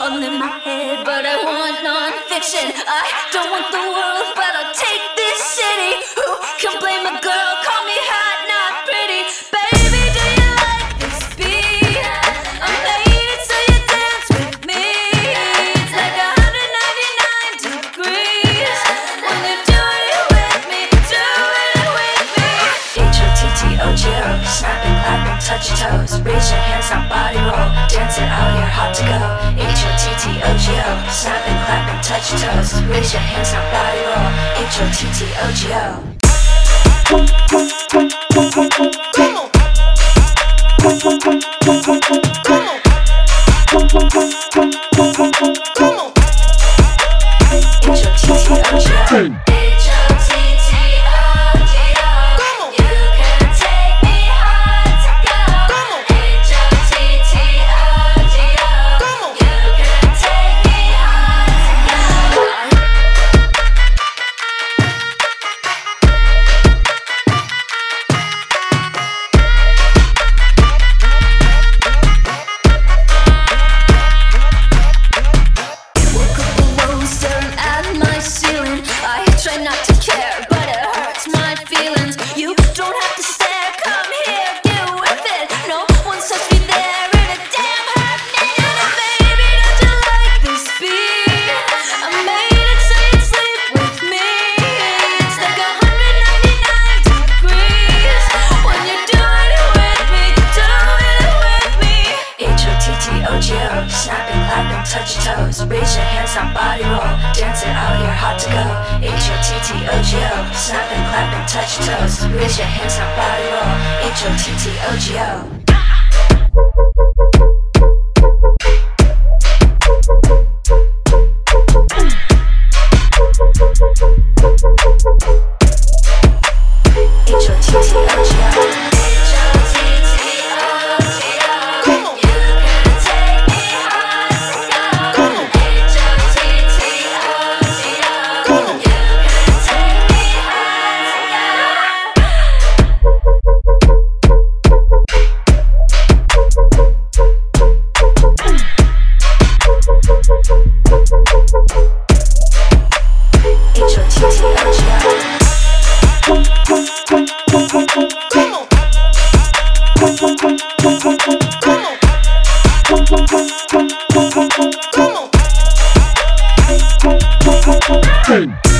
all in my head, but I want non-fiction. I don't want the world, but I'll take this city. Who can blame a girl? Call me hot, not pretty. Baby, do you like this beat? I made it so you dance with me. It's like 199 degrees when you're doing it with me, doing it with me. H-O-T-T-O-G-O, snapping, clapping, touch your toes, raise your hands, now body roll, dance it out, you're hot to go. H-O-T-T-O-G-O, snapping, clapping, touch your toes, raise your hands, now body roll, H-O-T-T-O-G-O. H-O-T-T-O-G-O. Try not to care, but it hurts my feelings. You don't have to stare, come here, get with it. No one's touched me there in a damn hot minute. Baby, don't you like this beat? I made it so you sleep with me. It's like 199 degrees when you're doing it with me, doing it with me. H-O-T-T-O-G-O, snapping, clapping, touch your toes, raise your hands, now body roll, dance it out, you're hot to go. H-O-T-T-O-G-O, snapping, clapping, touch your toes, raise your hands, now body roll, H-O-T-T-O-G-O. Hey.